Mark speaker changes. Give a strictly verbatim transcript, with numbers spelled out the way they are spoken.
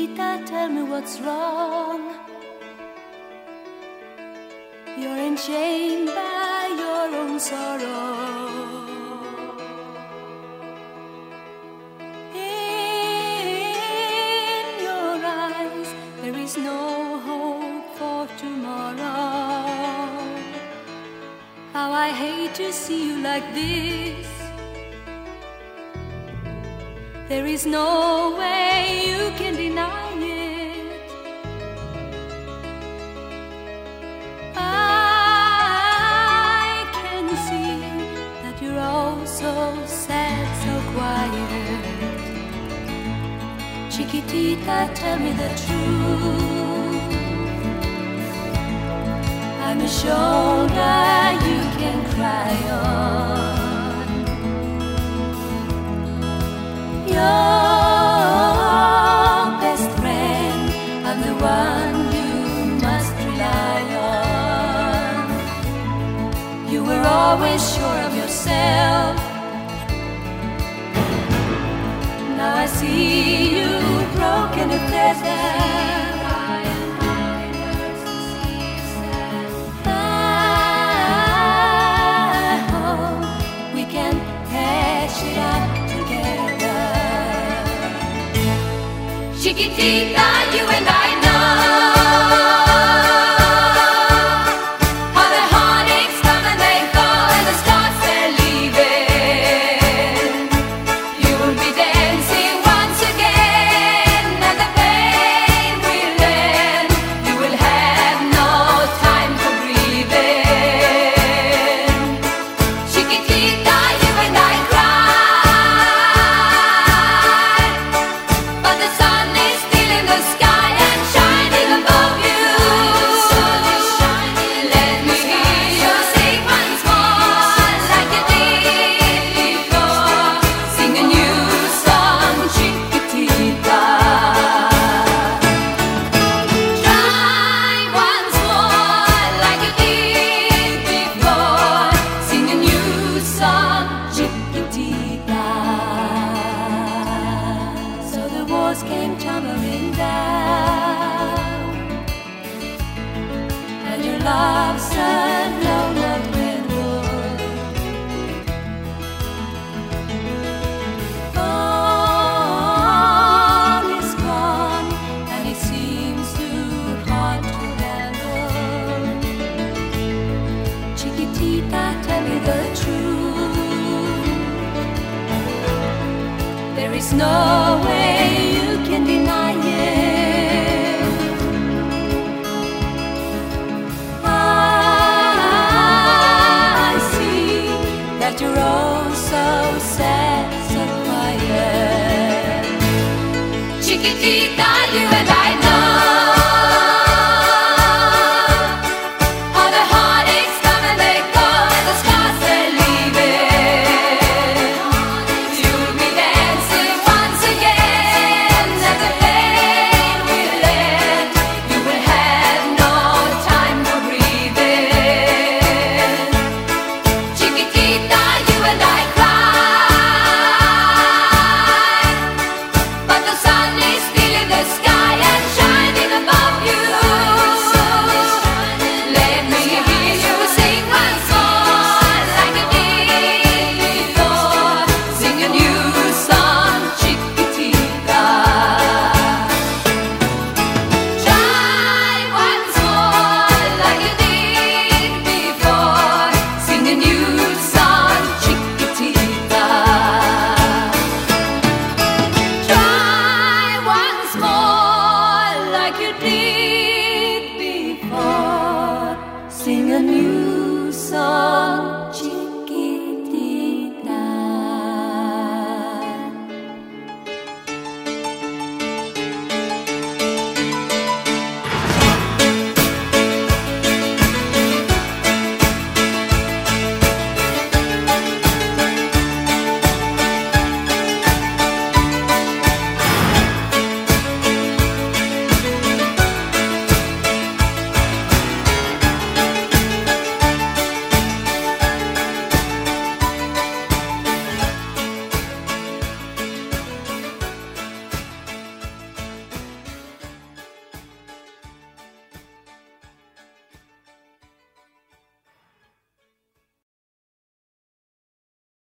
Speaker 1: Chiquitita, tell me what's wrong. You're enchained by your own sorrow. In your eyes there is no hope for tomorrow. How I hate to see you like this. There is no way you can deny it. I can see that you're all so sad, so quiet. Chiquitita, tell me the truth. I'm a shoulder you can cry on. Your best friend, I'm the one you must rely on. You were always sure of yourself. Now I see you broken and pleasant. I hope we can patch it up. Chiquitita, you and I know how the heartaches come and they go and the stars they're leaving. You'll be dancing once again and the pain will end. You will have no time for breathing. Chiquitita, you and I cry, but the sun the sky and shining above you. Let me hear you sing once more like you did before. Sing a new song, Chiquitita. Try once more like you did before. Sing a new song, Chiquitita. So the walls came tumbling down, and your love said no love dwindled. All is gone, and it seems too hard to handle. Chiquitita, tell me the truth. There is no way you can deny it. I see that you're all so sad, so quiet. Chiquitita, you and I know